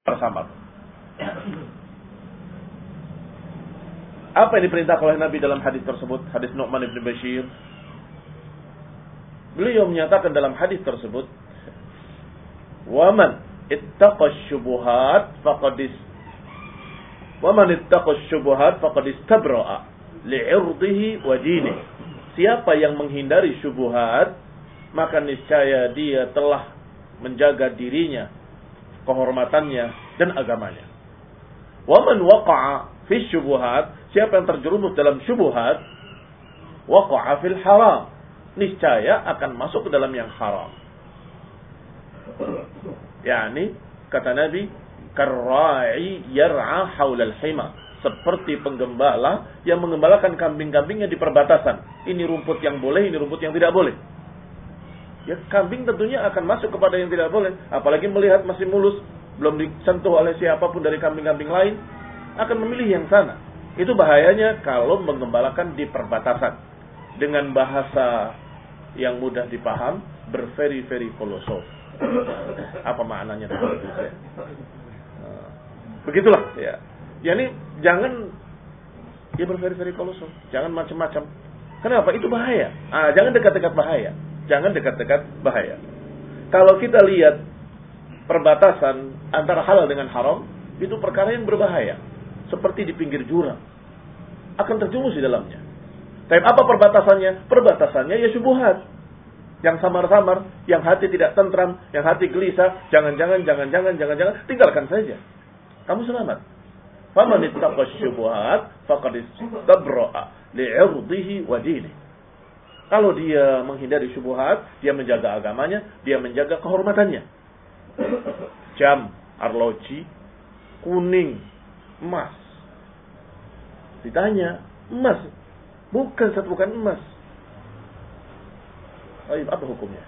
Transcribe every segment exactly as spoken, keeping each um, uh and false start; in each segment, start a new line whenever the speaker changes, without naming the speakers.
samar. Apa yang diperintahkan oleh Nabi dalam hadis tersebut? Hadis Nu'man bin Bashir. Beliau menyatakan dalam hadis tersebut, "Waman ittaqa syubuhat faqad is Waman ittaqa syubuhat faqad istabra'a li'irdihi wa dinihi." Siapa yang menghindari syubhat, maka niscaya dia telah menjaga dirinya, kehormatannya dan agamanya. Waman waqa'a fi syubuhat, siapa yang terjerumus dalam syubhat, waqa'a fil haram, niscaya akan masuk ke dalam yang haram. Yani kata Nabi, karra'i yar'a haulal hima, seperti penggembala yang menggembalakan kambing-kambingnya di perbatasan. Ini rumput yang boleh, ini rumput yang tidak boleh. Ya, kambing tentunya akan masuk kepada yang tidak boleh, apalagi melihat masih mulus, belum disentuh oleh siapapun dari kambing-kambing lain, akan memilih yang sana. Itu bahayanya kalau menggembalakan di perbatasan. Dengan bahasa yang mudah dipaham, berveri-veri koloso. Apa maknanya? Begitulah ya. Yani jangan ya berveri-veri koloso, jangan macam-macam. Kenapa? Itu bahaya. Ah, jangan dekat-dekat bahaya. Jangan dekat-dekat bahaya. Kalau kita lihat perbatasan antara halal dengan haram, itu perkara yang berbahaya. Seperti di pinggir jurang. Akan terjumus di dalamnya. Tapi apa perbatasannya? Perbatasannya ya syubhat. Yang samar-samar, yang hati tidak tentram, yang hati gelisah, jangan-jangan, jangan-jangan, jangan-jangan, tinggalkan saja. Kamu selamat. Faman ittaqa syubhat faqad istabra'a li'irdihi wa dinihi. Kalau dia menghindari syubhat, dia menjaga agamanya, dia menjaga kehormatannya. Jam, arloji, kuning, emas. Ditanya, emas? Bukan, satu bukan emas. Baik, apa hukumnya?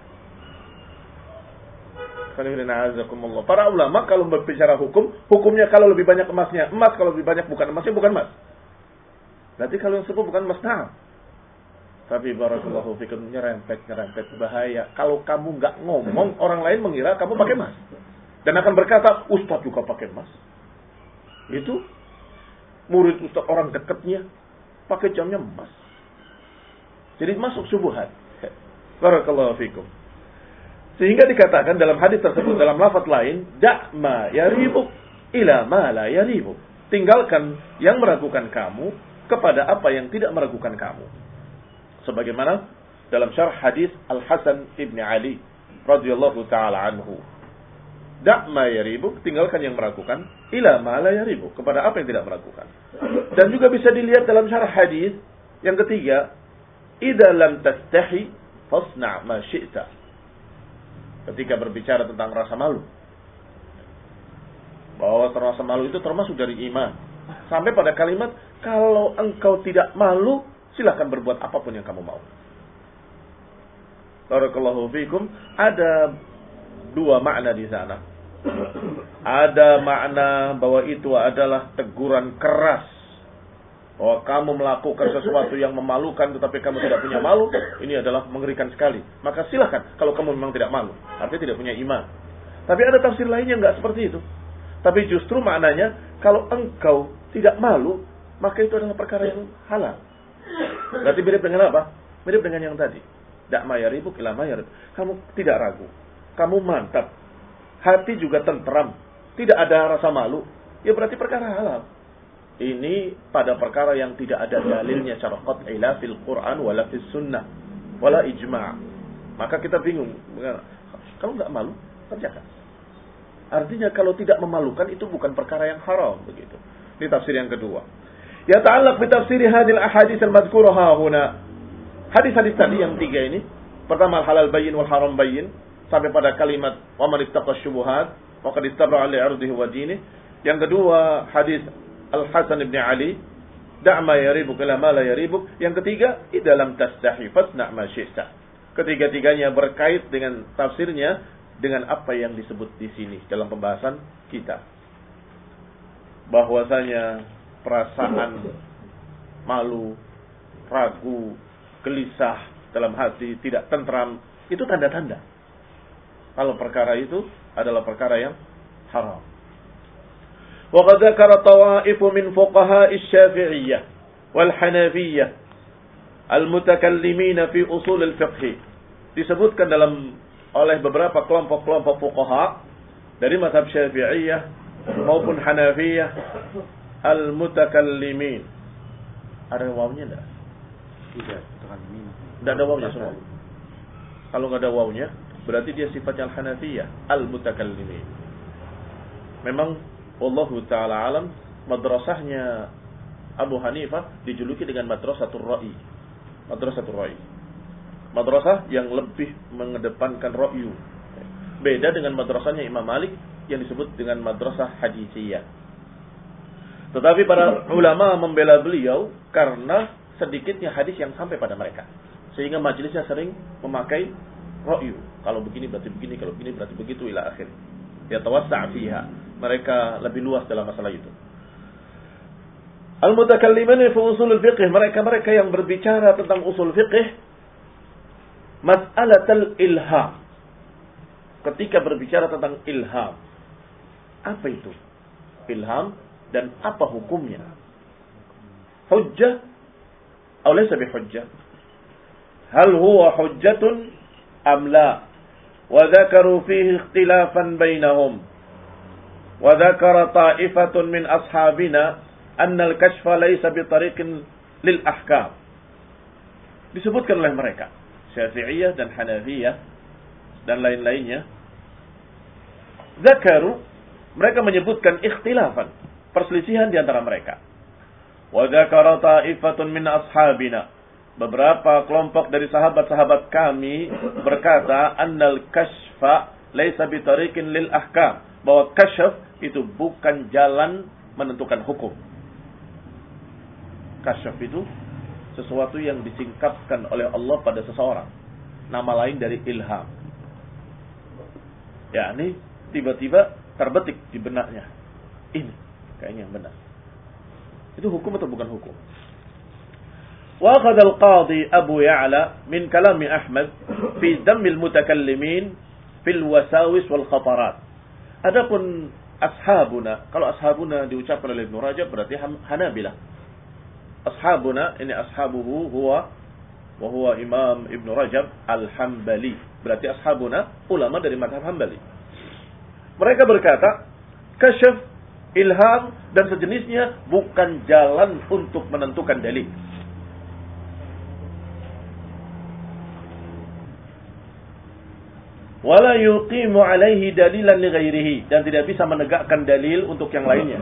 Para ulama kalau berbicara hukum, hukumnya kalau lebih banyak emasnya emas, kalau lebih banyak bukan emasnya bukan emas. Berarti kalau yang sepuh bukan emas, nah. Tapi barakallahu fikum, nyerempet-nyerempet bahaya. Kalau kamu nggak ngomong, orang lain mengira kamu pakai emas. Dan akan berkata, Ustaz juga pakai emas. Itu murid Ustaz orang dekatnya pakai jamnya emas. Jadi masuk syubhat. Barakallahu fikum. Sehingga dikatakan dalam hadis tersebut, dalam lafaz lain, da'ma yaribuk ila ma la yaribuk. Tinggalkan yang meragukan kamu kepada apa yang tidak meragukan kamu. Sebagaimana dalam syarh hadis Al-Hasan ibn Ali radhiyallahu taala anhu. Da'ma yaribuk, tinggalkan yang meragukan, ila ma la yaribuk, kepada apa yang tidak meragukan. Dan juga bisa dilihat dalam syarh hadis yang ketiga, idza lam tastahi fasna' ma syi'ta. Ketika berbicara tentang rasa malu, bahwa rasa malu itu termasuk dari iman. Sampai pada kalimat, kalau engkau tidak malu, silakan berbuat apapun yang kamu mau. Barakallahu fikum. Ada dua makna di sana. Ada makna bahwa itu adalah teguran keras, bahwa kamu melakukan sesuatu yang memalukan tetapi kamu tidak punya malu, ini adalah mengerikan sekali. Maka silakan kalau kamu memang tidak malu, artinya tidak punya iman. Tapi ada tafsir lainnya enggak seperti itu. Tapi justru maknanya, kalau engkau tidak malu, maka itu adalah perkara yang halal. Berarti mirip dengan apa? Mirip dengan yang tadi. Da'ma yaribuk ila ma yarib. Kamu tidak ragu, kamu mantap, hati juga tentram, tidak ada rasa malu, ya berarti perkara halal. Ini pada perkara yang tidak ada dalilnya secara qat'i la fil Quran wala fis sunnah wala ijma'. Maka kita bingung. Kalau enggak malu, kerjakan. Artinya kalau tidak memalukan itu bukan perkara yang haram, begitu. Ini tafsir yang kedua. Ya ta'allaq bi tafsir hadhil ahadits al-madhkurah huna. Hadis-hadis tadi yang tiga ini, pertama halal bayyin wal haram bayyin, sampai pada kalimat wa man ittaqa syubuhat wa qad istabra'a li 'irdihi wa dinihi. Yang kedua hadis Al-Hasan ibn Ali, da'ma yaribuk ila ma la yaribuk. Yang ketiga, idza lam tastahi fasna' ma syi'ta. Ketiga-tiganya berkait dengan tafsirnya dengan apa yang disebut di sini dalam pembahasan kita. Bahwasanya perasaan malu, ragu, gelisah dalam hati, tidak tentram, itu tanda-tanda kalau perkara itu adalah perkara yang haram. وقد ذكر طوائف من فقهاء الشافعية والحنفية المتكلمين في أصول الفقه. Disebutkan dalam oleh beberapa kelompok-kelompok fuqaha dari mazhab Syafi'iyah maupun Hanafiyah al-mutakallimin. Ada wawunya enggak?
Tidak, mutakallimin.
Enggak ada wawunya semua. Kalau enggak ada wawunya, berarti dia sifatnya al-Hanafiyah, al-mutakallimin. Memang wallahu taala alam, madrasahnya Abu Hanifah dijuluki dengan madrasatul ra'i. Madrasatul ra'i. Madrasah yang lebih mengedepankan ra'yu. Beda dengan madrasahnya Imam Malik yang disebut dengan madrasah hadisiyah. Tetapi para ulama membela beliau karena sedikitnya hadis yang sampai pada mereka. Sehingga majelisnya sering memakai ra'yu. Kalau begini berarti begini, kalau begini berarti begitu ila akhir. Ya tawassa' fiha. Mereka lebih luas dalam masalah itu. Al-mutakallimin fi usul fiqh, mereka-mereka yang berbicara tentang usul fiqh, mas'alatul ilham. Ketika berbicara tentang ilham, apa itu ilham dan apa hukumnya? Hujjah atau laysa bihujjah? Hal huwa hujjatun am la? Wa dzakaru fihi ikhtilafan bainahum. Wa dzakara ta'ifatun min ashabina anna al-kashfa laysa bi tariqin lil ahkam. Disebutkan oleh mereka Syafi'iyah dan Hanafiyah dan lain-lainnya. Zakaru, mereka menyebutkan ikhtilafan, perselisihan di antara mereka. Wa dzakara ta'ifatun min ashabina, beberapa kelompok dari sahabat-sahabat kami berkata annal kashfa laysa bi tariqin lil ahkam, bahwa kasyaf itu bukan jalan menentukan hukum. Kasyaf itu sesuatu yang disingkapkan oleh Allah pada seseorang. Nama lain dari ilham. Ya, ini tiba-tiba terbetik di benaknya. Ini kayaknya yang benar. Itu hukum atau bukan hukum? Wa akhadha al-qadhi Abu Ya'la min kalami Ahmad fi dhammil mutakallimin fil wasawis wal khatarat. Adapun ashabuna, kalau ashabuna diucapkan oleh Ibnu Rajab berarti Hanabilah. Ashabuna ini ashabuhu huwa wa huwa Imam Ibnu Rajab Al-Hambali. Berarti ashabuna ulama dari mazhab Hambali. Mereka berkata, kasyaf, ilham dan sejenisnya bukan jalan untuk menentukan dalil. Wala yuqimu alaihi dalilan li ghairihi, dan tidak bisa menegakkan dalil untuk yang lainnya.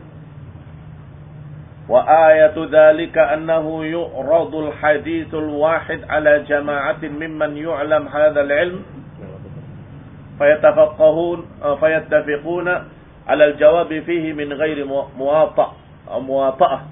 Wa ayatu dzalika annahu yu'radul haditsul wahid ala jama'atin mimman yu'lam hadzal ilm fayatafaqqahun fayattafiquna ala al-jawab fihi min ghairi muwata' aw muwata'ah.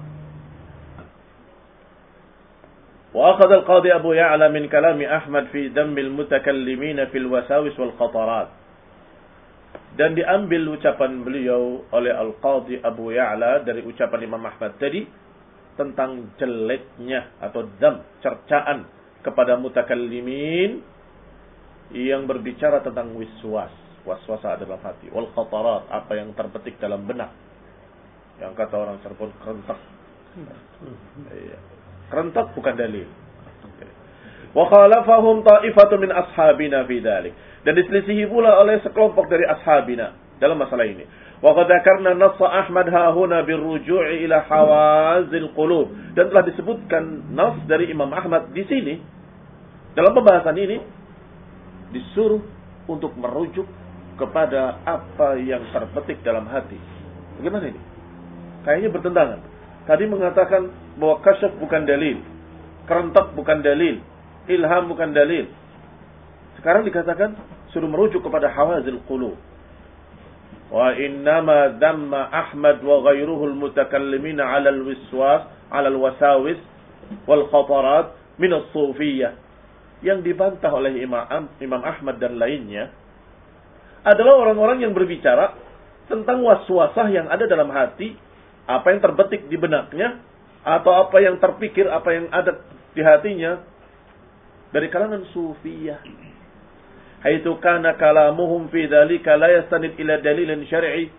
Wa akhadha al-qadhi Abu Ya'la min kalami Ahmad fi dhamm al-mutakallimin fil wasawis wal khatarat. Dan diambil ucapan beliau oleh Al-Qadhi Abu Ya'la dari ucapan Imam Ahmad tadi tentang jeleknya atau dzam, cercaan kepada mutakallimin yang berbicara tentang wiswas, waswasa dalam hati, wal khatarat, apa yang terbetik dalam benak. Yang kata orang Cirebon kerentak. Iya. Kerentak bukan dalil. Wa khalafahum ta'ifatun min ashabina fi dzalik. Dan diselisihi pula oleh sekelompok dari ashabina dalam masalah ini. Wa qad dzakarna nass Ahmad ha huna birruju'i ila hawazil qulub. Dan telah disebutkan nas dari Imam Ahmad di sini dalam pembahasan ini disuruh untuk merujuk kepada apa yang terbetik dalam hati. Bagaimana ini? Kayaknya bertentangan. Tadi mengatakan bahwa kasyaf bukan dalil, kerentak bukan dalil, ilham bukan dalil. Sekarang dikatakan suruh merujuk kepada hawazil qulub. Wa innama damma Ahmad wa ghairuhu al-mutakallimin 'ala al-wiswas, 'ala al-wasawis wal khatarat min as-sufiyyah. Yang dibantah oleh Imam Imam Ahmad dan lainnya adalah orang-orang yang berbicara tentang waswasah yang ada dalam hati, apa yang terbetik di benaknya atau apa yang terpikir, apa yang ada di hatinya dari kalangan sufiyah. Haitsu kana kalamuhum fi dzalika la yastanid ila dalilin syar'i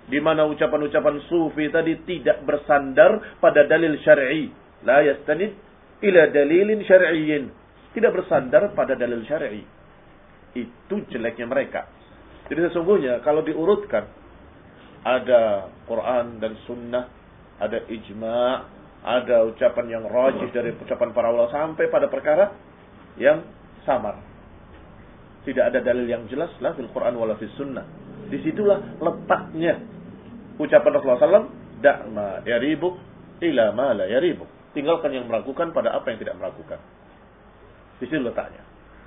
di mana ucapan-ucapan sufi tadi tidak bersandar pada dalil syar'i. La yastanid ila dalilin syar'iyyin. Tidak bersandar pada dalil syar'i. Itu jeleknya mereka. Jadi sesungguhnya kalau diurutkan, ada Quran dan Sunnah, ada ijma', ada ucapan yang rajih dari ucapan para ulama, sampai pada perkara yang samar. Tidak ada dalil yang jelas la fil Quran wala fis Sunnah. Disitulah letaknya ucapan Rasulullah sallallahu alaihi wasallam, da'ma yaribuk ila ma la yaribuk. Tinggalkan yang meragukan pada apa yang tidak meragukan. Di situ letaknya.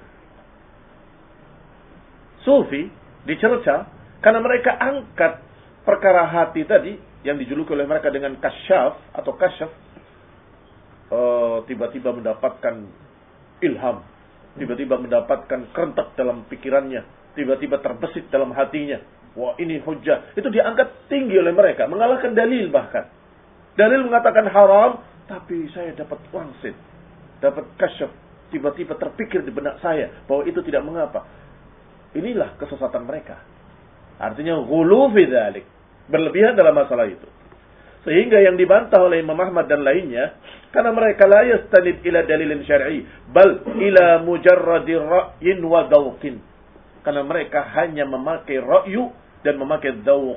Sufi dicerca karena mereka angkat perkara hati tadi yang dijuluki oleh mereka dengan kasyaf atau kasyaf, uh, tiba-tiba mendapatkan ilham, tiba-tiba mendapatkan kerentak dalam pikirannya, tiba-tiba terbesit dalam hatinya. Wah, ini hujjah. Itu diangkat tinggi oleh mereka, mengalahkan dalil bahkan. Dalil mengatakan haram, tapi saya dapat wangsit, dapat kasyaf, tiba-tiba terpikir di benak saya bahwa itu tidak mengapa. Inilah kesesatan mereka. Artinya ghulu fi dzalik, berlebihan dalam masalah itu. Sehingga yang dibantah oleh Imam Ahmad dan lainnya, karena mereka la yastanid ila dalilin syar'i, bal ila mujarradi ra'yin wa dhawqin. Karena mereka hanya memakai ra'yu dan memakai dhawq.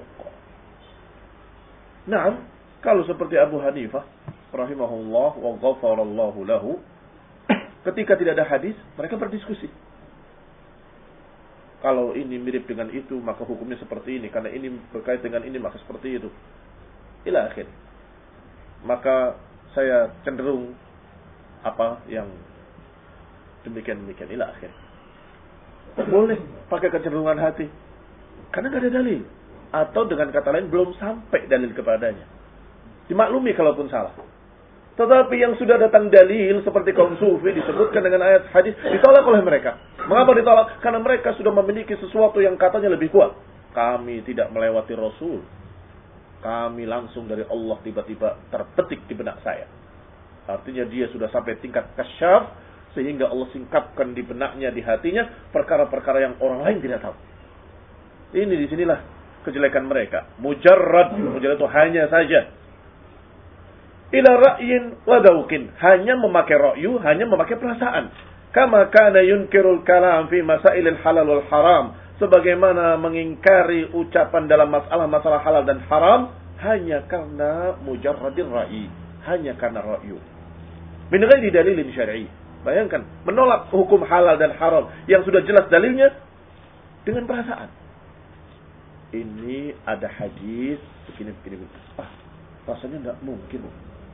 Nah, kalau seperti Abu Hanifah rahimahullah wa ghafarallahu lahu, ketika tidak ada hadis, mereka berdiskusi. Kalau ini mirip dengan itu, maka hukumnya seperti ini. Karena ini berkait dengan ini, maka seperti itu. Ila akhir. Maka saya cenderung apa yang demikian-demikian. Ila akhir. Boleh pakai kecenderungan hati. Karena tidak ada dalil. Atau dengan kata lain, belum sampai dalil kepadanya. Dimaklumi kalaupun salah. Tetapi yang sudah datang dalil seperti kaum sufi disebutkan dengan ayat hadis, ditolak oleh mereka. Mengapa ditolak? Karena mereka sudah memiliki sesuatu yang katanya lebih kuat. Kami tidak melewati Rasul. Kami langsung dari Allah tiba-tiba terpetik di benak saya. Artinya dia sudah sampai tingkat kasyaf, sehingga Allah singkapkan di benaknya, di hatinya, perkara-perkara yang orang lain tidak tahu. Ini disinilah kejelekan mereka. Mujarrad, mujarrad itu hanya saja. Ila ra'yin wa dhawqin, hanya memakai ra'yu, hanya memakai perasaan. Kama kana yunkirul kalam fi masailil halal wal haram, sebagaimana mengingkari ucapan dalam masalah-masalah halal dan haram hanya karena mujarradir ra'yi, hanya karena ra'yu. Min ghairi dalilin syar'i. Bayangkan, menolak hukum halal dan haram yang sudah jelas dalilnya dengan perasaan. Ini ada hadis begini-begini. Ah, rasanya enggak mungkin.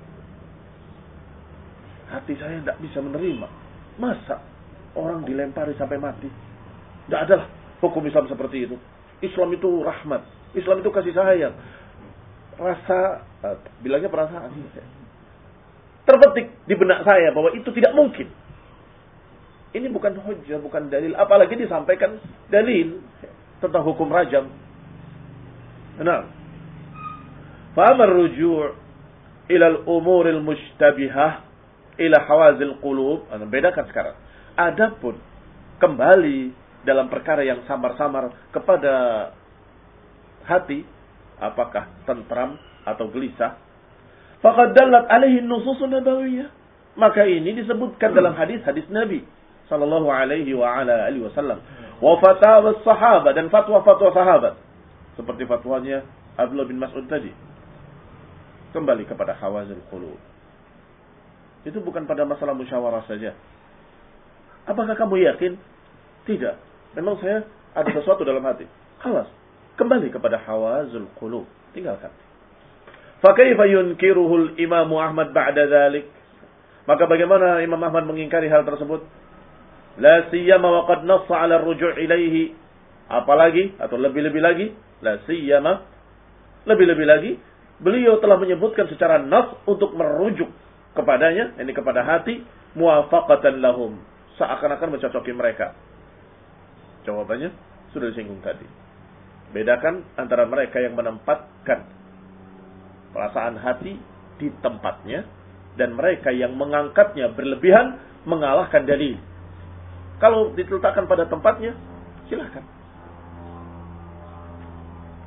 Hati saya tidak bisa menerima. Masa orang dilempari sampai mati? Tidak adalah hukum Islam seperti itu. Islam itu rahmat. Islam itu kasih sayang. Rasa, bilangnya perasaan. Terpetik di benak saya bahwa itu tidak mungkin. Ini bukan hujjah, bukan dalil. Apalagi disampaikan dalil tentang hukum rajam. Nah, fa'amar ruju' ilal umuril mushtabihah ila hawazil qulub. Anda bedakan sekarang. Adapun kembali dalam perkara yang samar-samar kepada hati, apakah tentram atau gelisah, faqad dallat alaihi nususun nabawiyah. Maka ini disebutkan dalam hadis-hadis Nabi sallallahu alaihi wa ala alihi wasallam, wa fatawa sahabat, dan fatwa-fatwa sahabat, seperti fatwanya Abdullah bin Mas'ud tadi. Kembali kepada hawazil qulub. Itu bukan pada masalah musyawarah saja. Apakah kamu yakin? Tidak. Memang saya ada sesuatu dalam hati. Khalas. Kembali kepada hawazul qulub. Tinggalkan. Fa kaifa yunkiruhu al-Imam Ahmad ba'da dzalik? Maka bagaimana Imam Ahmad mengingkari hal tersebut? La siyama wa qad nassa 'ala ar-ruju' ilaihi. Apalagi atau lebih-lebih lagi, la siyama, lebih-lebih lagi, beliau telah menyebutkan secara nas untuk merujuk kepadanya, ini kepada hati, muwafaqatan lahum, seakan-akan mencocoki mereka. Jawabannya sudah disinggung tadi. Bedakan antara mereka yang menempatkan perasaan hati di tempatnya dan mereka yang mengangkatnya berlebihan, mengalahkan dalil. Kalau diletakkan pada tempatnya, silakan.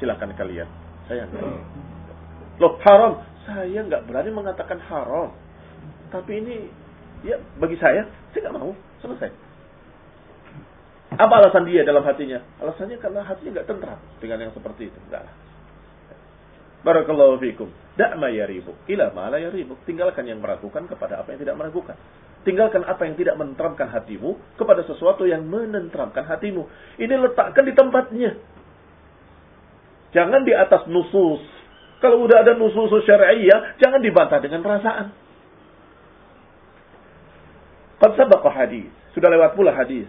silakan kalian. Saya enggak. Loh, haram. Saya enggak berani mengatakan haram. Tapi ini, ya bagi saya, saya enggak mau. Selesai. Apa alasan dia dalam hatinya? Alasannya karena hatinya enggak tentram dengan yang seperti itu. Enggak lah. Barakallahu fikum. Da'ma yaribuk ila ma la yaribuk. Tinggalkan yang meragukan kepada apa yang tidak meragukan. Tinggalkan apa yang tidak menenteramkan hatimu kepada sesuatu yang menenteramkan hatimu. Ini letakkan di tempatnya. Jangan di atas nusus. Kalau udah ada nusus syar'iyyah, jangan dibantah dengan perasaan. Qad sabaqa hadis. Sudah lewat pula hadis.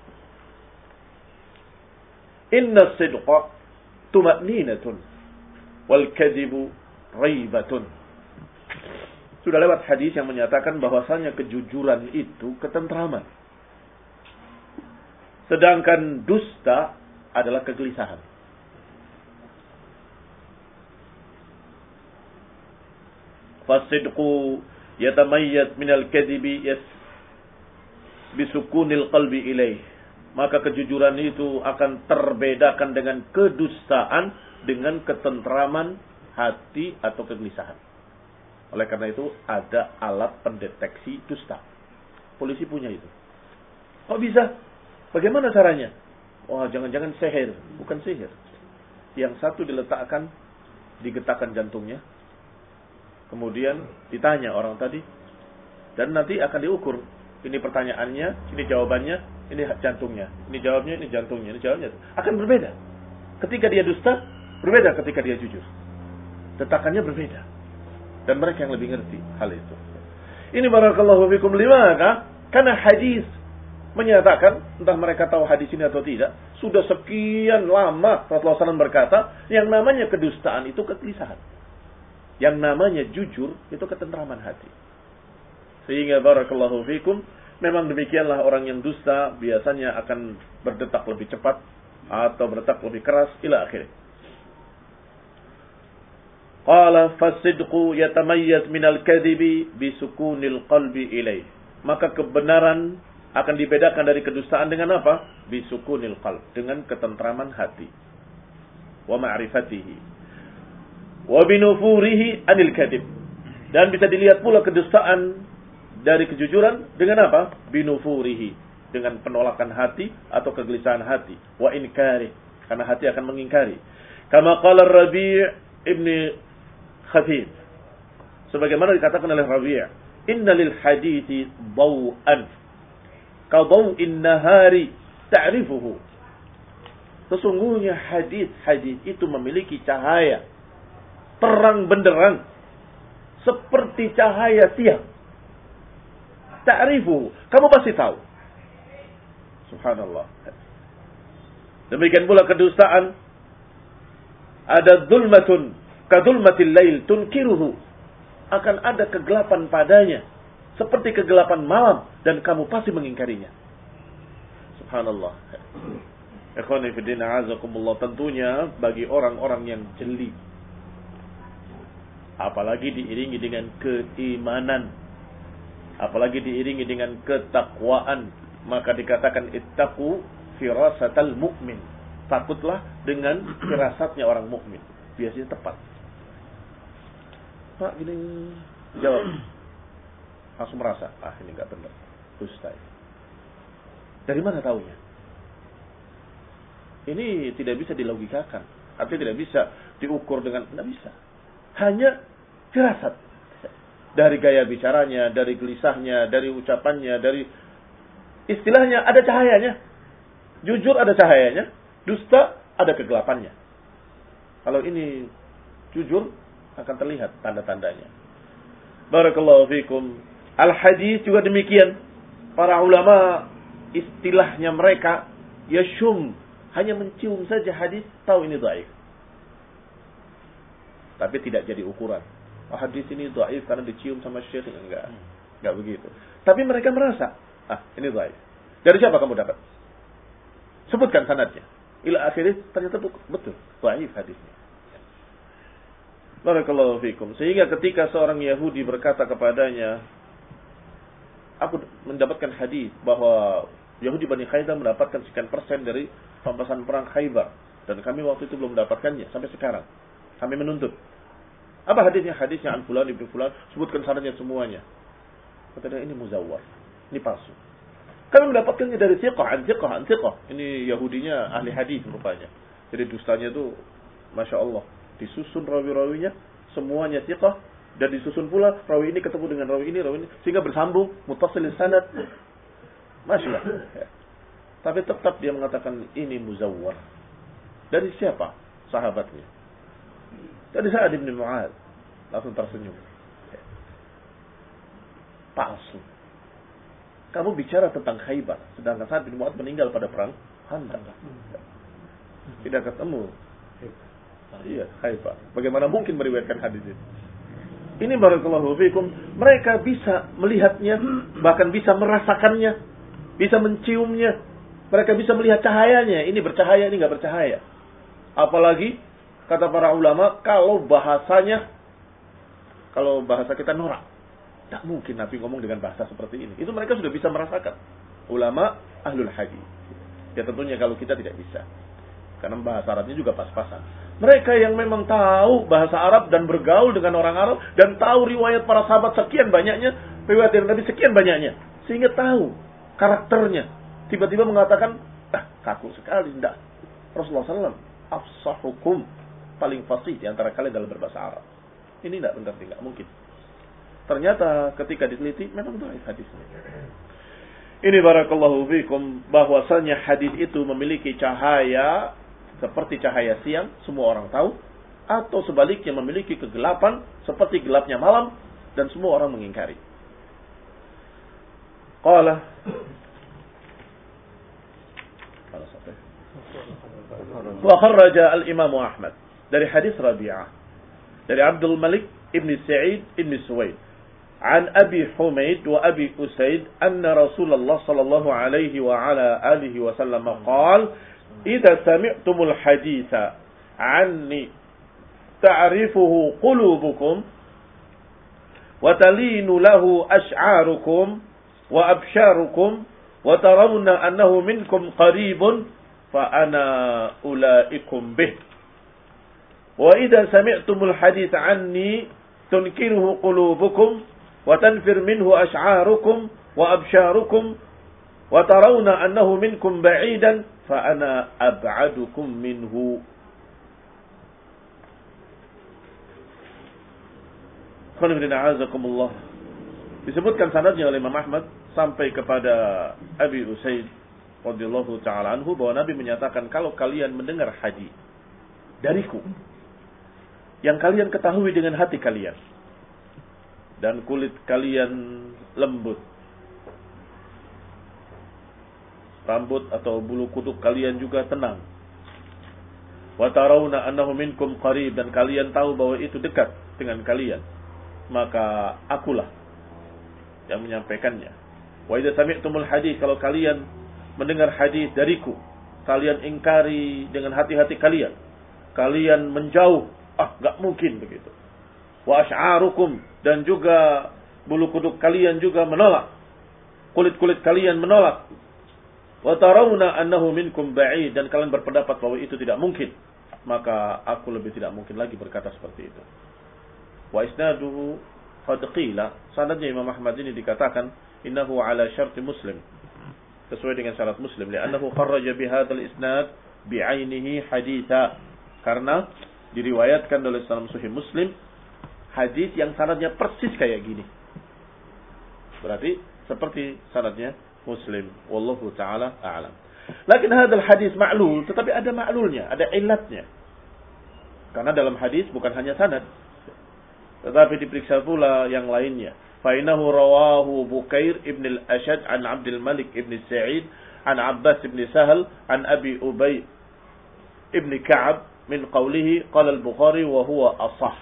Inna sidqa tuma'ninatun wal kadhibu raibatun. Sudah lewat hadis yang menyatakan bahwasanya kejujuran itu ketentraman. Sedangkan dusta adalah kegelisahan. Fasidqu yatamayyaz minal kadhibi yas bisukunil qalbi ilaih. Maka kejujuran itu akan terbedakan dengan kedustaan dengan ketentraman hati atau kegelisahan. Oleh karena itu ada alat pendeteksi dusta. Polisi punya itu. Kok bisa? Bagaimana caranya? Wah, jangan-jangan sihir. Bukan sihir. Yang satu diletakkan di getakan jantungnya. Kemudian ditanya orang tadi. Dan nanti akan diukur. Ini pertanyaannya, ini jawabannya, ini jantungnya. Ini jawabnya, ini jantungnya, ini jawabnya. Akan berbeda. Ketika dia dusta, berbeda ketika dia jujur. Detakannya berbeda. Dan mereka yang lebih ngerti hal itu. Ini barakallahu fikum limaka. Karena hadis menyatakan, entah mereka tahu hadis ini atau tidak, sudah sekian lama Rasulullah shallallahu alaihi wasallam berkata, yang namanya kedustaan itu kegelisahan. Yang namanya jujur itu ketentraman hati. Sehingga barakallahu fikum, memang demikianlah orang yang dusta biasanya akan berdetak lebih cepat atau berdetak lebih keras ila akhirnya. Qala fasidqu yatamayyaz minal kadhibi bisukunil qalbi ilaih. Maka kebenaran akan dibedakan dari kedustaan dengan apa? Bisukunil qalb, dengan ketentraman hati. Wa ma'rifatihi. Wa binufurihi anil kadhib. Dan bisa dilihat pula kedustaan dari kejujuran dengan apa? Binufurihi, dengan penolakan hati atau kegelisahan hati. Wa inkari, karena hati akan mengingkari. Kama qala Rabi' ibni Khafif, sebagaimana dikatakan oleh Rabi', inna lil hadithi daw'an ka daw'in nahari ta'rifuhu. Sesungguhnya hadis-hadis itu memiliki cahaya terang benderang seperti cahaya siang. Ta'rifuhu, kamu pasti tahu. Subhanallah. Demikian pula kedustaan, ada zulmatun kadulmatil lail tunkiruhu, akan ada kegelapan padanya seperti kegelapan malam dan kamu pasti mengingkarinya. Subhanallah. Ikhwani fi din a'azakumullah, tentunya bagi orang-orang yang jeli, apalagi diiringi dengan keimanan, apalagi diiringi dengan ketakwaan, maka dikatakan ittaqu firasatal mu'min. Takutlah dengan firasatnya orang mukmin. Biasanya tepat. Pak, gini jawab. Langsung merasa, ah ini enggak benar. Dusta. Dari mana taunya? Ini tidak bisa dilogikakan. Artinya tidak bisa diukur dengan, tidak bisa. Hanya firasat. Dari gaya bicaranya, dari gelisahnya, dari ucapannya, dari istilahnya ada cahayanya. Jujur ada cahayanya, dusta ada kegelapannya. Kalau ini jujur akan terlihat tanda-tandanya. Barakallahu fikum. Al-hadis juga demikian. Para ulama istilahnya mereka yashum, hanya mencium saja hadis tahu ini dhaif. Tapi tidak jadi ukuran. Oh, hadis ini dhaif karena dicium sama syekh, enggak. Enggak begitu. Tapi mereka merasa, ah ini dhaif. Dari siapa kamu dapat? Sebutkan sanadnya. Ila akhirnya ternyata betul dhaif hadisnya. Barakallahu fikum. Sehingga ketika seorang Yahudi berkata kepadanya, aku mendapatkan hadis bahwa Yahudi Bani Khaybar mendapatkan sekian persen dari pembahasan perang Khaybar. Dan kami waktu itu belum mendapatkannya sampai sekarang. Kami menuntut. Apa hadisnya? Hadisnya an fulan ibn fulan, sebutkan sanadnya semuanya. Kata dia, ini muzawwar. Ini palsu. Kami mendapatkannya dari thiqah, an thiqah, an thiqah. Ini Yahudinya ahli hadis rupanya. Jadi dustanya itu Masya Allah. Disusun rawi-rawinya, semuanya thiqah. Dan disusun pula, rawi ini ketemu dengan rawi ini, rawi ini. Sehingga bersambung, muttasil sanad. Masya Allah. Ya. Tapi tetap dia mengatakan ini muzawwar. Dari siapa? Sahabatnya. Dari Sa'ad bin Mu'adz. Langsung tersenyum. Ya. Palsu. Kamu bicara tentang Khaybar, sedangkan Sa'ad bin Mu'adz meninggal pada perang Khandaq. Tidak ketemu. Iya, Khaybar. Bagaimana mungkin meriwayatkan hadis ini? Ini barakallahu fikum, mereka bisa melihatnya, bahkan bisa merasakannya, bisa menciumnya. Mereka bisa melihat cahayanya, ini bercahaya, ini enggak bercahaya. Apalagi kata para ulama, kalau bahasanya kalau bahasa kita norak. Tak mungkin Nabi ngomong dengan bahasa seperti ini. Itu mereka sudah bisa merasakan. Ulama ahlul hadis. Ya tentunya kalau kita tidak bisa. Karena bahasa Arabnya juga pas-pasan. Mereka yang memang tahu bahasa Arab dan bergaul dengan orang Arab. Dan tahu riwayat para sahabat sekian banyaknya. Riwayat dari Nabi sekian banyaknya. Sehingga tahu karakternya. Tiba-tiba mengatakan, ah kaku sekali. Tidak. Rasulullah shallallahu alaihi wasallam. Afsahukum. Paling fasih di antara kalian dalam berbahasa Arab. Ini tidak benar, tidak mungkin. Ternyata ketika diteliti memang dhaif hadisnya. Ini barakallahu fikum bahwasanya hadis itu memiliki cahaya seperti cahaya siang, semua orang tahu, atau sebaliknya memiliki kegelapan seperti gelapnya malam dan semua orang mengingkari. Qala wa kharraja al-Imam Ahmad dari hadis Rabi'ah dari Abdul Malik ibn Sa'id ibn Suwaid عن أبي حميد وأبي أسيد أن رسول الله صلى الله عليه وعلى آله وسلم قال إذا سمعتم الحديث عني تعرفه قلوبكم وتلين له أشعاركم وأبشاركم وترون أنه منكم قريب فأنا أولئكم به وإذا سمعتم الحديث عني تنكره قلوبكم وتنفر منه أشعاركم وأبشاركم وترون أنه منكم بعيدا فأنا أبعدكم منه. Disebutkan sanadnya oleh Imam Ahmad sampai kepada Abi Usaid radhiyallahu taala anhu bahwa Nabi menyatakan kalau kalian mendengar hadis dariku yang kalian ketahui dengan hati kalian dan kulit kalian lembut, rambut atau bulu kuduk kalian juga tenang, wa tarawna annahu minkum qarib, dan kalian tahu bahwa itu dekat dengan kalian, maka akulah yang menyampaikannya. Wa idza sami'tumul hadis, kalau kalian mendengar hadis dariku, kalian ingkari dengan hati-hati kalian, kalian menjauh, ah enggak mungkin begitu. Wa asy'arukum, dan juga bulu kuduk kalian juga menolak, kulit-kulit kalian menolak. Wa tarawna annahu minkum ba'id, dan kalian berpendapat bahwa itu tidak mungkin, maka aku lebih tidak mungkin lagi berkata seperti itu. Wa isnaduhu qad qila, sanadnya Imam Ahmad ini dikatakan innahu ala syarti Muslim, sesuai dengan syarat Muslim, li'annahu kharraja bihadzal isnad bi'ainihi haditha, karena diriwayatkan oleh dalam Sahih Muslim hadis yang sanadnya persis kayak gini. Berarti seperti sanadnya Muslim. Wallahu taala a'lam. Lakin hadzal hadis ma'lul, tetapi ada ma'lulnya, ada illatnya. Karena dalam hadis bukan hanya sanad, tetapi diperiksa pula yang lainnya. Fa innahu rawahu Bukair ibn al-Ashaj an Abdul Malik ibn Sa'id an Abbas ibn Sahal an Abi Ubay ibn Ka'ab min qawlihi qala al-Bukhari wa huwa asah.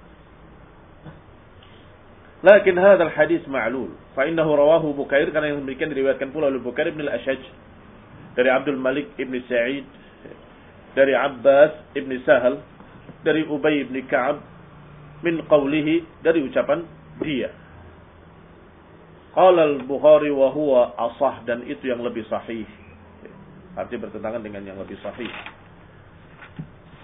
Lakin hadzal hadis ma'lul, fa innahu rawahu Bukair, karena yang demikian diriwayatkan pula oleh Bukair ibn al-Ashaj dari Abdul Malik ibn Sa'id, dari Abbas ibn Sahal, dari Ubay ibn Ka'ab, min qawlihi, dari ucapan dia. Qala al-Bukhari wa huwa asah, dan itu yang lebih sahih. Artinya bertentangan dengan yang lebih sahih.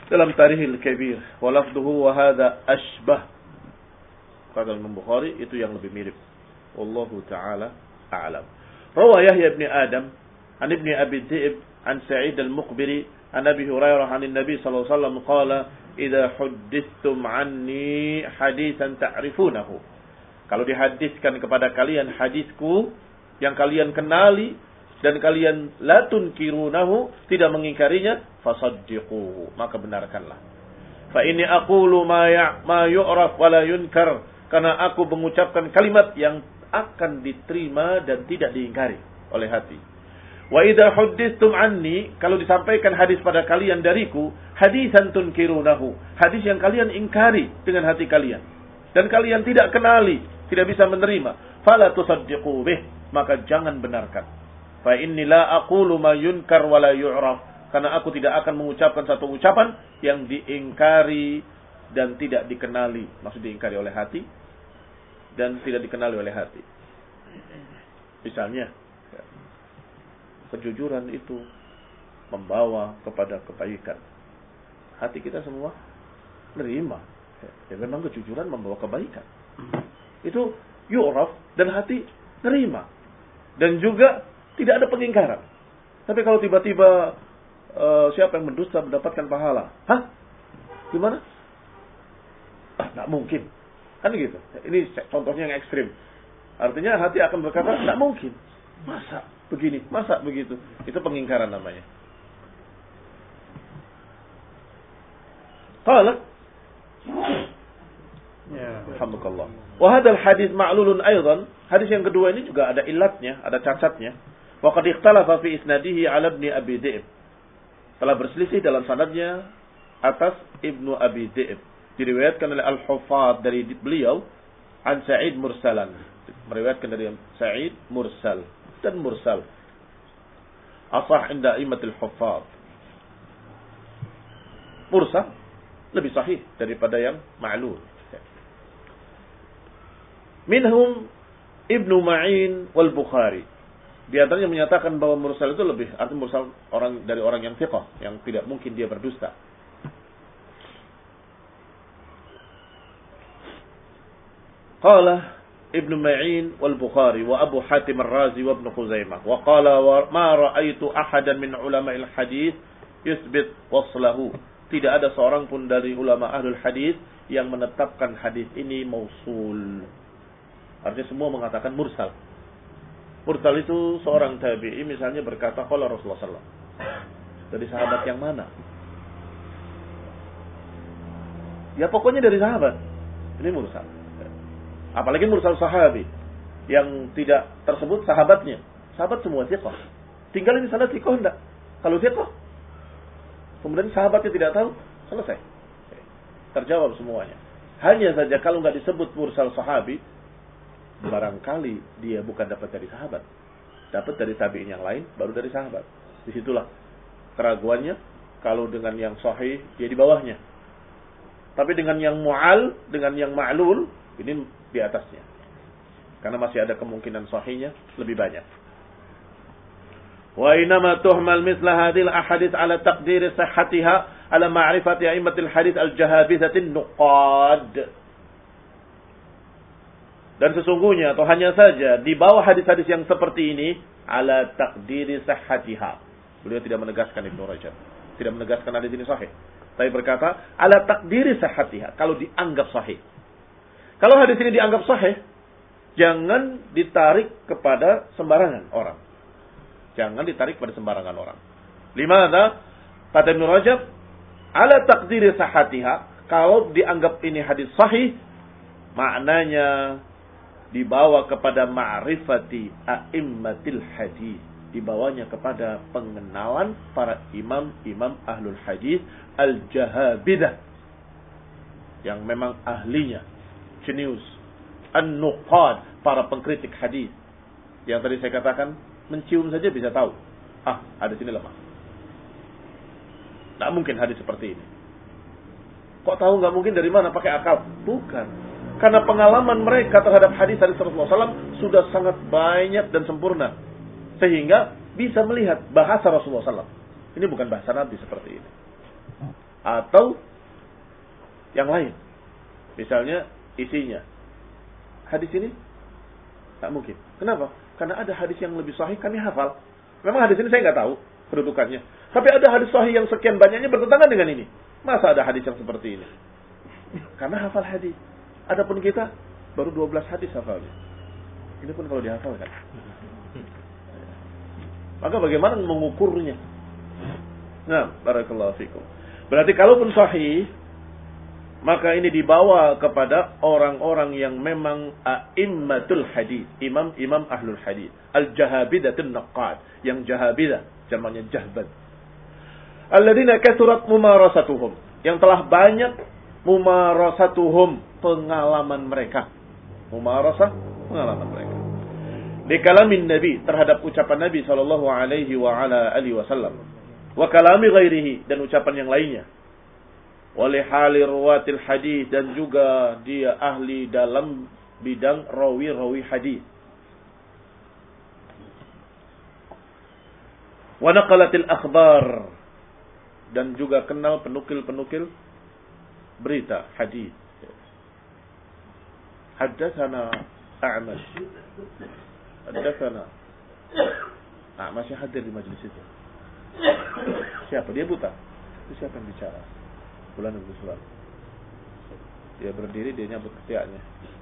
dalam Tarikhil Kabir, wa lafdhuhu wa hadha ashbah. Kata Imam Bukhari itu yang lebih mirip. Wallahu taala a'lam. Rawa Yahya ibn Adam an ibn Abi Dhi'b an Sa'id al-Muqbiri an Abi Hurairah an Nabi sallallahu alaihi wasallam qala idza huddithtum anni haditsan ta'rifunahu. Kalau dihadiskan kepada kalian hadisku yang kalian kenali dan kalian la tunkirunahu, tidak mengingkarinya, fasaddiquhu, maka benarkanlah. Fa inni aqulu ma ya ma yu'raf wa la yunkar, karena aku mengucapkan kalimat yang akan diterima dan tidak diingkari oleh hati. Wa idza huddithtum anni, kalau disampaikan hadis pada kalian dariku, hadisan tunkirunahu, hadis yang kalian ingkari dengan hati kalian dan kalian tidak kenali, tidak bisa menerima, fala tusaddiqu bih, maka jangan benarkan. Fa inni la aqulu ma yunkar wa la yu'raf, karena aku tidak akan mengucapkan satu ucapan yang diingkari dan tidak dikenali, maksud diingkari oleh hati dan tidak dikenali oleh hati. Misalnya, kejujuran itu membawa kepada kebaikan. Hati kita semua menerima. Ya memang kejujuran membawa kebaikan. Itu yu'raf dan hati nerima. Dan juga tidak ada pengingkaran. Tapi kalau tiba-tiba uh, siapa yang mendusta mendapatkan pahala. Hah? Gimana? Ah, nggak mungkin. Kan gitu. Ini contohnya yang ekstrim. Artinya hati akan berkata, nggak mungkin. Masa begini? Masa begitu? Itu pengingkaran namanya. Qala ya, alhamdulillah. Wa hadzal hadis ma'lulun aidan. Hadis yang kedua ini juga ada illatnya, ada cacatnya. Wa qad ikhtalafa fi isnadihi 'ala ibn Abi Dhi'b. Telah berselisih dalam sanadnya atas Ibnu Abi Dhi'b. Diriwayatkan oleh Al-Huffaz dari beliau an Sa'id mursalan. Meriwayatkan dari Sa'id mursal dan mursal. Asah inda aimatul Huffaz. Mursal lebih sahih daripada yang ma'lul. Minhum Ibnu Ma'in wal Bukhari. Di antaranya menyatakan bahwa mursal itu lebih, artinya mursal orang dari orang yang thiqah, yang tidak mungkin dia berdusta. Qala Ibnu Ma'in wal Bukhari wa Abu Hatim ar-Razi wa Ibnu Khuzaimah wa qala ma ra'aitu ahadan min ulama'il hadis yuthbit waslahu. Tidak ada seorang pun dari ulama ahlul hadis yang menetapkan hadis ini mausul. Artinya semua mengatakan mursal. Mursal itu seorang tabi'i misalnya berkata qala Rasulullah sallallahu alaihi wasallam. Dari sahabat yang mana? Ya pokoknya dari sahabat. Ini mursal. Apalagi mursal sahabi yang tidak tersebut sahabatnya. Sahabat semua thiqah. Tinggal di sana thiqah enggak? Kalau thiqah, kemudian sahabatnya tidak tahu, selesai. Terjawab semuanya. Hanya saja kalau enggak disebut mursal sahabi, barangkali dia bukan dapat dari sahabat. Dapat dari tabi'in yang lain, baru dari sahabat. Disitulah keraguannya. Kalau dengan yang sahih, dia di bawahnya. Tapi dengan yang mu'al, dengan yang ma'lul, ini di atasnya. Karena masih ada kemungkinan sahihnya lebih banyak. Wa inama tuhmal misla hadhil ahadits ala taqdir sihhatiha ala ma'rifati a'immatil hadits al-jahabithatin nuqad. Dan sesungguhnya atau hanya saja di bawah hadis-hadis yang seperti ini ala taqdiri sihhatiha. Beliau tidak menegaskan Ibnu Rajab, tidak menegaskan hadis ini sahih. Tapi berkata ala taqdiri sihhatiha, kalau dianggap sahih. Kalau hadis ini dianggap sahih, jangan ditarik kepada sembarangan orang. Jangan ditarik pada sembarangan orang. Limadha? Kata Ibnu Rajab, ala taqdiri sihhatiha, kalau dianggap ini hadis sahih, maknanya dibawa kepada ma'rifati a'immatil hadis, dibawanya kepada pengenalan para imam-imam ahlul hadis al-jahabidah yang memang ahlinya, jenius, an-nuqad, para pengkritik hadis. Yang tadi saya katakan, mencium saja bisa tahu, ah, hadis ini lemah. Tak mungkin hadis seperti ini. Kok tahu nggak mungkin dari mana? Pakai akal? Bukan. Karena pengalaman mereka terhadap hadis-hadis Rasulullah shallallahu alaihi wasallam sudah sangat banyak dan sempurna. Sehingga bisa melihat bahasa Rasulullah shallallahu alaihi wasallam. Ini bukan bahasa Nabi seperti ini. atau yang lain. Misalnya isinya. Hadis ini tak mungkin. Kenapa? Karena ada hadis yang lebih sahih kami hafal. Memang hadis ini saya nggak tahu kedudukannya. Tapi ada hadis sahih yang sekian banyaknya bertentangan dengan ini. Masa ada hadis yang seperti ini? Karena hafal hadis. Adapun kita baru dua belas hadis hafalnya. Ini pun kalau dihafalkan. Maka bagaimana mengukurnya? Nah, barakallahu fikum. Berarti kalaupun sahih, maka ini dibawa kepada orang-orang yang memang a'immatul hadis, imam-imam ahlul hadis, al-jahabidatun naqad, yang jahabidah, jamaknya jahbad. Alladzina kathurat mumarasatuhum, yang telah banyak mumarasatuhum, pengalaman mereka. Mumarasah, pengalaman mereka. Di kalamin Nabi, terhadap ucapan Nabi sallallahu alaihi wa ala alihi wasallam. Wa kalami ghairihi, dan ucapan yang lainnya. Wali hali ruwatil hadis, dan juga dia ahli dalam bidang rawi-rawi hadis. Wa naqalatil akhbar, dan juga kenal penukil-penukil berita hadis. Haddatsana A'mash. Haddatsana. A'mash hadir di majelis itu. Siapa? Dia buta. Itu siapa yang bicara? Bulan Abu Sulaiman. Dia berdiri, dia nyambut ketiaknya.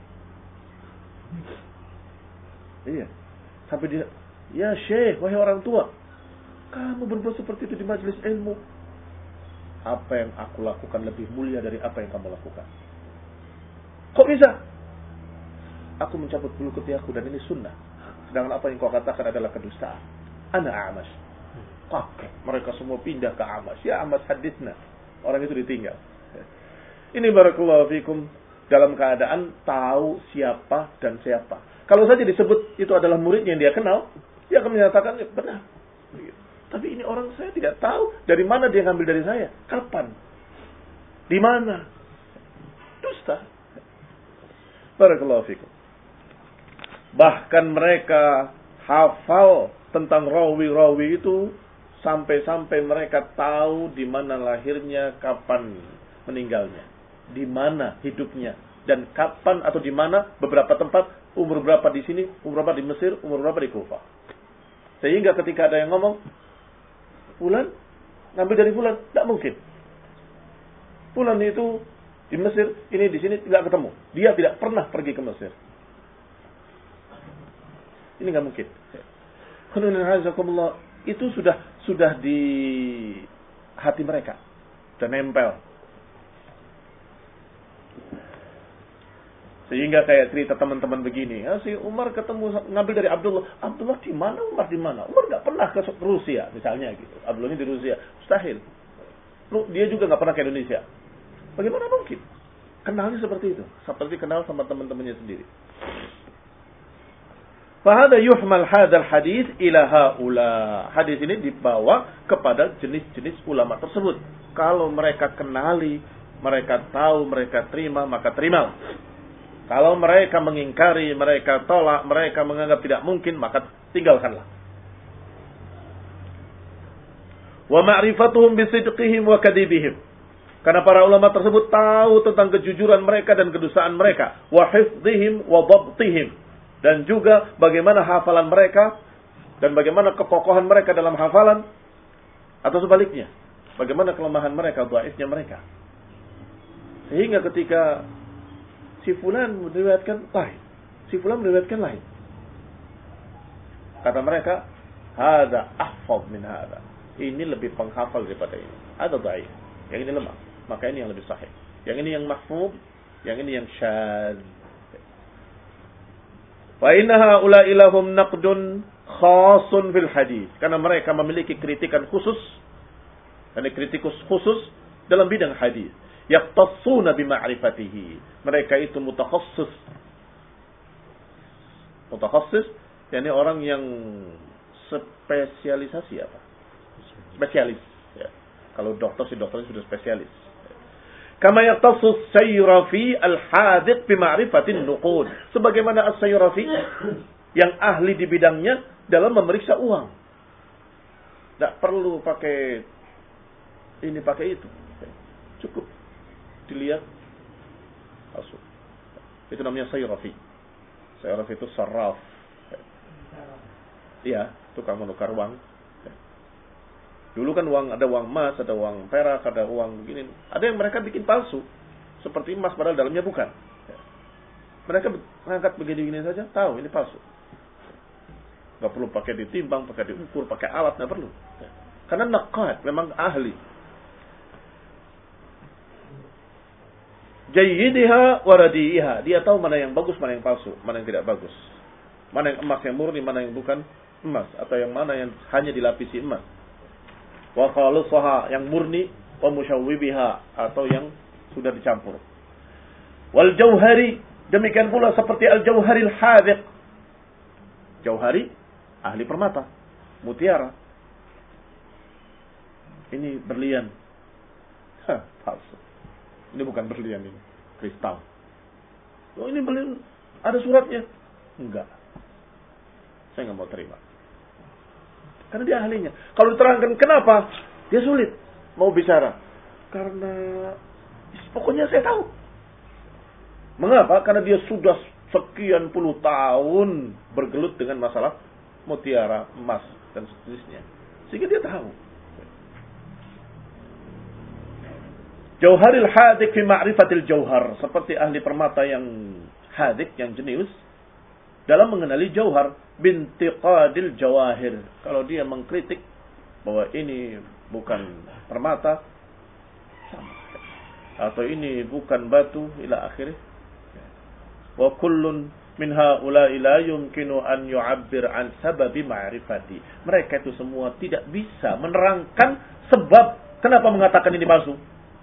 Iya. Sampai dia, ya Syekh, wahai orang tua, kamu berbuat seperti itu di majelis ilmu. Apa yang aku lakukan lebih mulia dari apa yang kamu lakukan. Kok bisa? Aku mencabut bulu ketiakku dan ini sunnah. Sedangkan apa yang kau katakan adalah kedustaan. Ana A'mash. Kakek. Mereka semua pindah ke A'mash. Ya A'mash haditsna. Orang itu ditinggal. Ini barakallahu fikum dalam keadaan tahu siapa dan siapa. Kalau saja disebut itu adalah murid yang dia kenal, dia akan menyatakan ya, benar. Tapi ini orang saya tidak tahu dari mana dia ngambil dari saya. Kapan? Di mana? Dusta. Barakallahu fikum. Bahkan mereka hafal tentang rawi-rawi itu sampai-sampai mereka tahu di mana lahirnya, kapan meninggalnya, di mana hidupnya, dan kapan atau di mana beberapa tempat, umur berapa di sini, umur berapa di Mesir, umur berapa di Kufah. Sehingga ketika ada yang ngomong, Fulan, ngambil dari Fulan, tidak mungkin. Fulan itu di Mesir, ini di sini tidak ketemu. Dia tidak pernah pergi ke Mesir. Ini nggak mungkin. Itu sudah sudah di hati mereka, sudah nempel. Sehingga kayak cerita teman-teman begini, ya, si Umar ketemu ngambil dari Abdullah. Abdullah di mana? Umar di mana? Umar nggak pernah ke Rusia, misalnya gitu. Abdullah ini di Rusia, mustahil. Lu, dia juga nggak pernah ke Indonesia. Bagaimana mungkin? Kenalnya seperti itu, seperti kenal sama teman-temannya sendiri. Fahada yuhmal hadzal hadis ila haula. Hadis ini dibawa kepada jenis-jenis ulama tersebut. Kalau mereka kenali, mereka tahu, mereka terima, maka terima. Kalau mereka mengingkari, mereka tolak, mereka menganggap tidak mungkin, maka tinggalkanlah. Wa ma'rifatuhum bisidqihim wa kadibihim. Karena para ulama tersebut tahu tentang kejujuran mereka dan kedustaan mereka. Wa hifdzihim wa dhabtihim. Dan juga bagaimana hafalan mereka dan bagaimana kekokohan mereka dalam hafalan, atau sebaliknya, bagaimana kelemahan mereka, dhaifnya mereka. Sehingga ketika si fulan meriwayatkan lain, si fulan meriwayatkan lain, kata mereka, hadza ahfadz min hadza. Ini lebih penghafal daripada ini. Ada dhaif, yang ini lemah, maka ini yang lebih sahih. Yang ini yang mahfuz, yang ini yang syadz. Wa inna haula'i lahum naqdun khasun fil hadis. Karena mereka memiliki kritikan khusus, dan kritikus khusus dalam bidang hadis. Yaqtassuna bima'rifatihi. Mereka itu mutakhassis. Mutakhassis, yakni orang yang spesialisasi apa? Spesialis. Ya. Kalau dokter si dokternya sudah spesialis. Kama yaqtassus Sayrafi al-hadiq bi ma'rifatin nuqud. Sebagaimana as-Sayrafi yang ahli di bidangnya dalam memeriksa uang. Tidak perlu pakai ini pakai itu. Cukup dilihat palsu. Itu namanya sayrafi. Sayrafi itu sarraf. Iya, tukang menukar uang. Dulu kan uang, ada uang emas, ada uang perak, ada uang begini. Ada yang mereka bikin palsu. Seperti emas padahal dalamnya bukan. Mereka mengangkat begini-begini saja, tahu ini palsu. Gak perlu pakai ditimbang, pakai diukur, pakai alat, gak perlu. Karena naqad, memang ahli. Jayyidiha waradiha. Dia tahu mana yang bagus, mana yang palsu, mana yang tidak bagus. Mana yang emas yang murni, mana yang bukan emas. Atau yang mana yang hanya dilapisi emas. Wa khalisaha, yang murni. Wa musyawwibiha, atau yang sudah dicampur. Wal jauhari, demikian pula seperti al-jauharil hadiq. Jauhari, ahli permata, mutiara. Ini berlian. Hah, palsu. Ini bukan berlian ini, kristal. Oh, ini berlian, ada suratnya? Enggak. Saya nggak mau terima. Karena dia ahlinya. Kalau diterangkan kenapa, dia sulit mau bicara. Karena pokoknya saya tahu. Mengapa? Karena dia sudah sekian puluh tahun bergelut dengan masalah mutiara, emas, dan seterusnya. Sehingga dia tahu. Jauharil hadik fi ma'rifatil jauhar. Seperti ahli permata yang hadik, yang jenius. Dalam mengenali jauhar. Bintiqadil jawahir. Kalau dia mengkritik bahwa ini bukan permata. Sama. Atau ini bukan batu. Ila akhirnya. Wa kullun min ha'ula'i la yumkinu an yu'abbir an sababi ma'rifati. Mereka itu semua tidak bisa menerangkan sebab kenapa mengatakan ini palsu.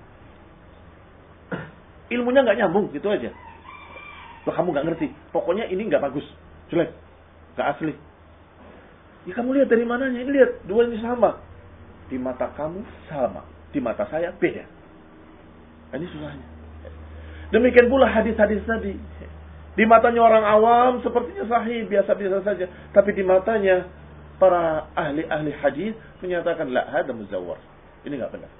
Ilmunya nggak nyambung, gitu aja. Loh, kamu nggak ngerti. Pokoknya ini nggak bagus, jelek, nggak asli. Ya kamu lihat dari mananya? Ini lihat, dua ini sama. Di mata kamu sama, di mata saya beda. Ini susahnya. Demikian pula hadis-hadis tadi. Di matanya orang awam sepertinya sahih, biasa-biasa saja. Tapi di matanya para ahli-ahli hadis menyatakan la hada muzawwar. Ini nggak benar.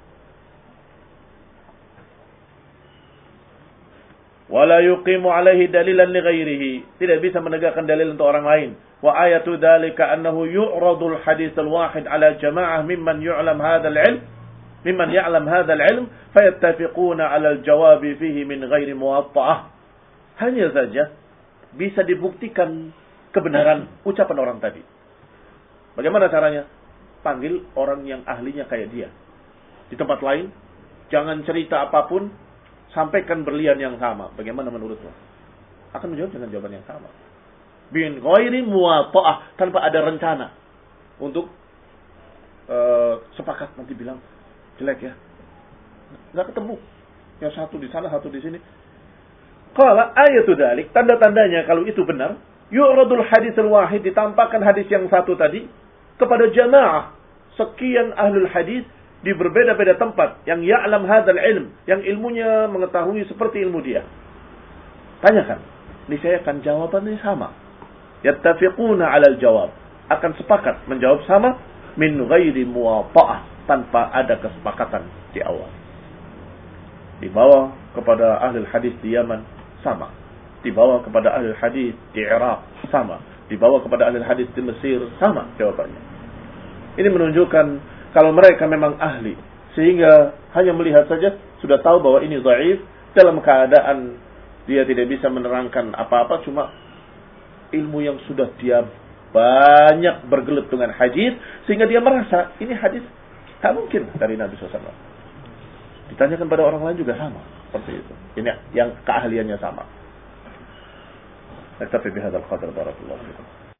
Wala yuqimu alaihi dalilan li ghairihi. Tidak bisa menegakkan dalil untuk orang lain. Wa ayatu dzalika annahu yu'radu al-hadits al-wahid ala jama'ah mimman yu'lam hadha al-'ilm mimman ya'lam hadha al-'ilm fayattafiquna 'ala al-jawab fihi min ghairi muwatta'ah. Hanya saja bisa dibuktikan kebenaran ucapan orang tadi. Bagaimana caranya? Panggil orang yang ahlinya kayak dia. Di tempat lain, jangan cerita apapun, sampaikan berlian yang sama. Bagaimana menurutmu? Akan menjawab dengan jawaban yang sama. Bin ghairi muwatta'ah, tanpa ada rencana untuk uh, sepakat nanti bilang jelek ya. Enggak ketemu. Yang satu di sana, satu di sini. Qala ayatu dzalik, tanda-tandanya kalau itu benar, yu'radul haditsul wahid, ditampakkan hadis yang satu tadi kepada jamaah sekian ahlul hadis di berbeda-beda tempat yang ya'lam hadzal ilm, yang ilmunya mengetahui seperti ilmu dia. Tanyakan, niscaya akan jawabannya sama. Yattafiquna 'alal jawab, akan sepakat menjawab sama min ghairi muwatta'ah, tanpa ada kesepakatan di awal. Dibawa kepada ahli hadis di Yaman sama, dibawa kepada ahli hadis di Irak sama, dibawa kepada ahli hadis di Mesir sama jawabannya. Ini menunjukkan kalau mereka memang ahli, sehingga hanya melihat saja sudah tahu bahwa ini dhaif, dalam keadaan dia tidak bisa menerangkan apa-apa, cuma ilmu yang sudah dia banyak bergelut dengan hadis, sehingga dia merasa ini hadis tak mungkin dari Nabi shallallahu alaihi wasallam. Ditanyakan pada orang lain juga sama, seperti itu. Ini yang keahliannya sama. Naktafi bihadzal qadar, barakallahu fikum.